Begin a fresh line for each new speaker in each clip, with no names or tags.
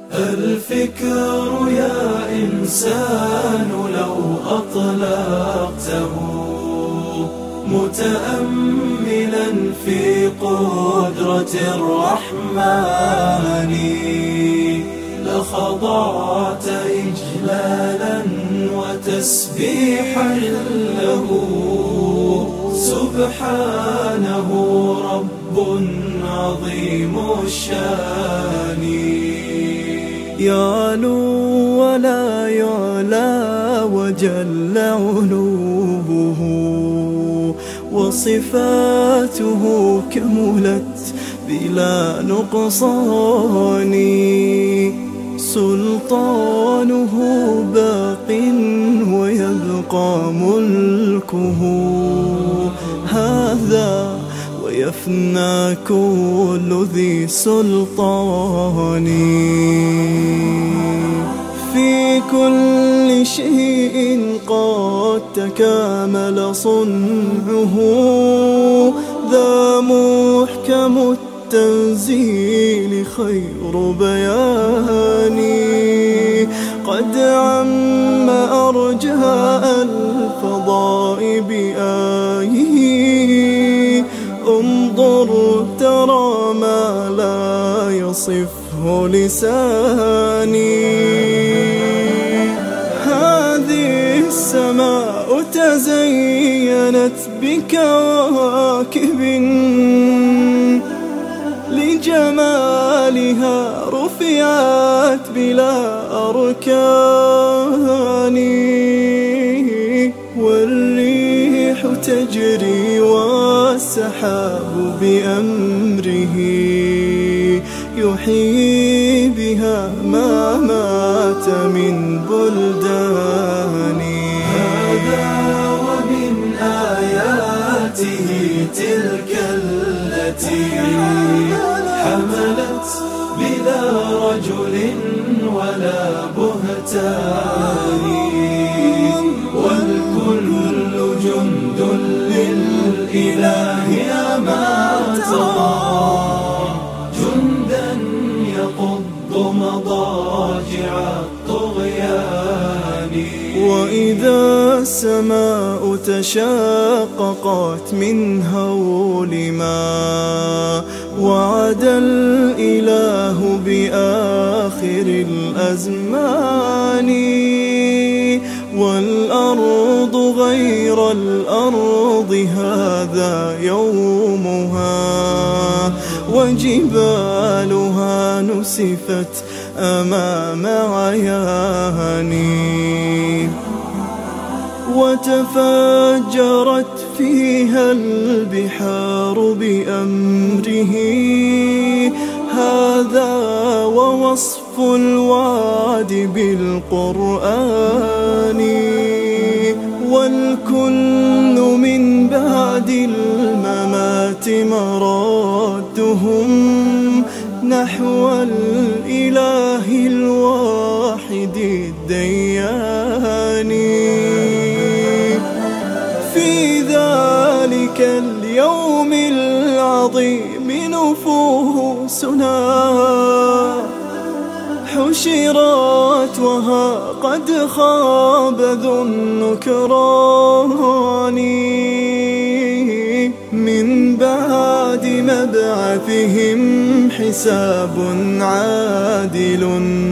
الفكر يا إنسان لو أطلقته متأملا في قدرة الرحمن لخضعت إجلالا وتسبيحا له. سبحانه رب عظيم الشان يعلو ولا يعلى وجل علوه وصفاته كملت بلا نقصان. سلطانه باق ويبقى ملكه هذا ويفنى كل ذي سلطان. في كل شيء قد تكامل صنعه ذا محكم التنزيل خير بيان. قد عم أرجاء الفضاء بآيه انظر ترى ما لا يصفه لساني. هذه السماء تزينت بكواكب لجمالها رفعت بلا أركان. والريح تجري والسحاب بأمره يحيي بها ما مات من بلدان. هذا ومن آياته تلك التي حملت بلا رجل ولا بهتان. والكل جند للإله أما ترى جندا يقض مضاجع الطغيان. وإذا السماء تشاققت من هول ما وعد الإله بآخر الأزمان. والأرض غير الأرض هذا يومها وجبالها نسفت أمام عياني. وتفجرت فيها البحار بأمره هذا ووصف الوعد بالقرآن. والكل من بعد الممات مرادهم نحو الإله الواحد الديان. في ذلك اليوم العظيم نفوسنا حشرت وها قد خاب ذو النكران. من بعد مبعثهم حساب عادل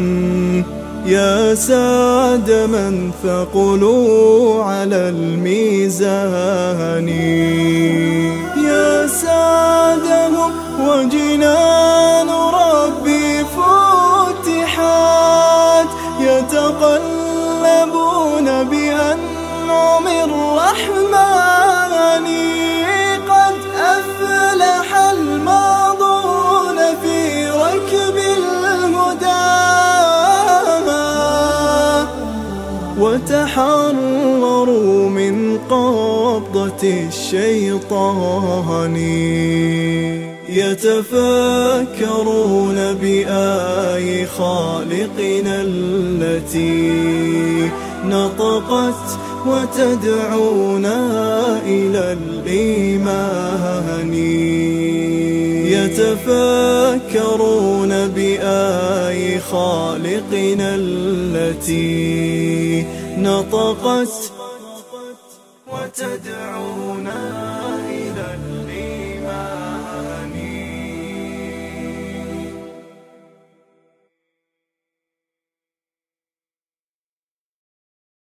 يا سعد من ثقلوا على الميزان. يا سعدهم وجنان ربي فتحت يتقلبون بأنعم الرحمن. قد أفلح الماضون في ركب الهدى وتحرروا من قبضة الشيطان. يتفكرون بآي خالقنا التي نطقت وتدعونا إلى الإيمان. يتفكرون بآي خالقنا التي نطقت وتدعونا